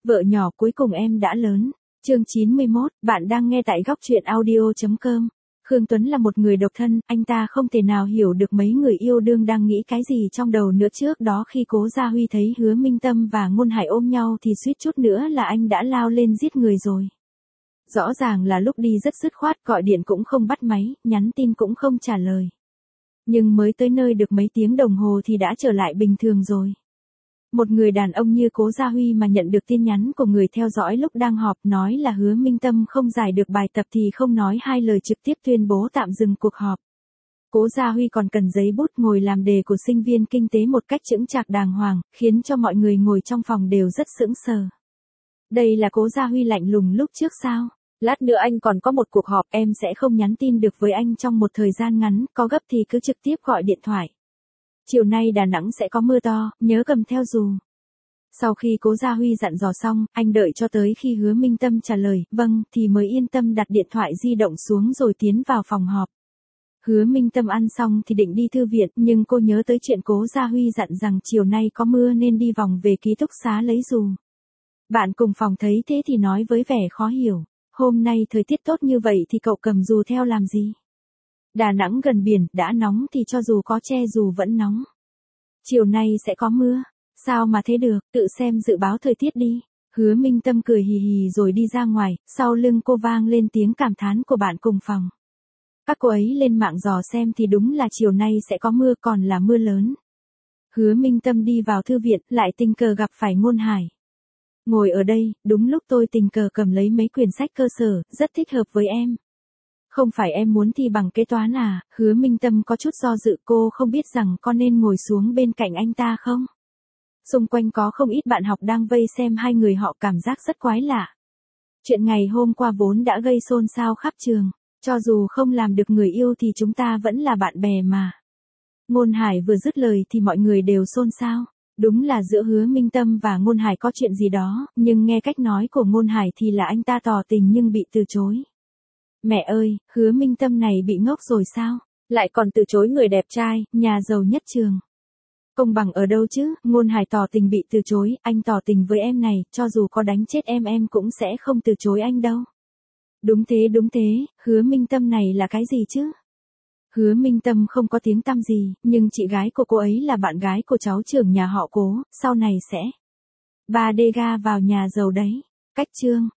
Vợ nhỏ cuối cùng em đã lớn. Chương 91, bạn đang nghe tại góc truyện audio.com. Khương Tuấn là một người độc thân, anh ta không thể nào hiểu được mấy người yêu đương đang nghĩ cái gì trong đầu nữa. Trước đó khi Cố Gia Huy thấy Hứa Minh Tâm và Ngôn Hải ôm nhau thì suýt chút nữa là anh đã lao lên giết người rồi. Rõ ràng là lúc đi rất dứt khoát, gọi điện cũng không bắt máy, nhắn tin cũng không trả lời. Nhưng mới tới nơi được mấy tiếng đồng hồ thì đã trở lại bình thường rồi. Một người đàn ông như Cố Gia Huy mà nhận được tin nhắn của người theo dõi lúc đang họp nói là Hứa Minh Tâm không giải được bài tập thì không nói hai lời trực tiếp tuyên bố tạm dừng cuộc họp. Cố Gia Huy còn cần giấy bút ngồi làm đề của sinh viên kinh tế một cách chững chạc đàng hoàng, khiến cho mọi người ngồi trong phòng đều rất sững sờ. Đây là Cố Gia Huy lạnh lùng lúc trước sao? Lát nữa anh còn có một cuộc họp, em sẽ không nhắn tin được với anh trong một thời gian ngắn, có gấp thì cứ trực tiếp gọi điện thoại. Chiều nay Đà Nẵng sẽ có mưa to, nhớ cầm theo dù. Sau khi Cố Gia Huy dặn dò xong, anh đợi cho tới khi Hứa Minh Tâm trả lời, vâng, thì mới yên tâm đặt điện thoại di động xuống rồi tiến vào phòng họp. Hứa Minh Tâm ăn xong thì định đi thư viện, nhưng cô nhớ tới chuyện Cố Gia Huy dặn rằng chiều nay có mưa nên đi vòng về ký túc xá lấy dù. Bạn cùng phòng thấy thế thì nói với vẻ khó hiểu, hôm nay thời tiết tốt như vậy thì cậu cầm dù theo làm gì? Đà Nẵng gần biển, đã nóng thì cho dù có che dù vẫn nóng. Chiều nay sẽ có mưa. Sao mà thế được, tự xem dự báo thời tiết đi. Hứa Minh Tâm cười hì hì rồi đi ra ngoài, sau lưng cô vang lên tiếng cảm thán của bạn cùng phòng. Các cô ấy lên mạng dò xem thì đúng là chiều nay sẽ có mưa, còn là mưa lớn. Hứa Minh Tâm đi vào thư viện, lại tình cờ gặp phải Ngôn Hải. Ngồi ở đây, đúng lúc tôi tình cờ cầm lấy mấy quyển sách cơ sở, rất thích hợp với em. Không phải em muốn thi bằng kế toán à? Hứa Minh Tâm có chút do dự, cô không biết rằng có nên ngồi xuống bên cạnh anh ta không? Xung quanh có không ít bạn học đang vây xem hai người họ, cảm giác rất quái lạ. Chuyện ngày hôm qua vốn đã gây xôn xao khắp trường, cho dù không làm được người yêu thì chúng ta vẫn là bạn bè mà. Ngôn Hải vừa dứt lời thì mọi người đều xôn xao. Đúng là giữa Hứa Minh Tâm và Ngôn Hải có chuyện gì đó, nhưng nghe cách nói của Ngôn Hải thì là anh ta tỏ tình nhưng bị từ chối. Mẹ ơi, Hứa Minh Tâm này bị ngốc rồi sao? Lại còn từ chối người đẹp trai, nhà giàu nhất trường. Công bằng ở đâu chứ? Ngôn Hải tỏ tình bị từ chối, anh tỏ tình với em này, cho dù có đánh chết em cũng sẽ không từ chối anh đâu. Đúng thế, Hứa Minh Tâm này là cái gì chứ? Hứa Minh Tâm không có tiếng tăm gì, nhưng chị gái của cô ấy là bạn gái của cháu trưởng nhà họ Cố, sau này sẽ 3D ga vào nhà giàu đấy. Cách chương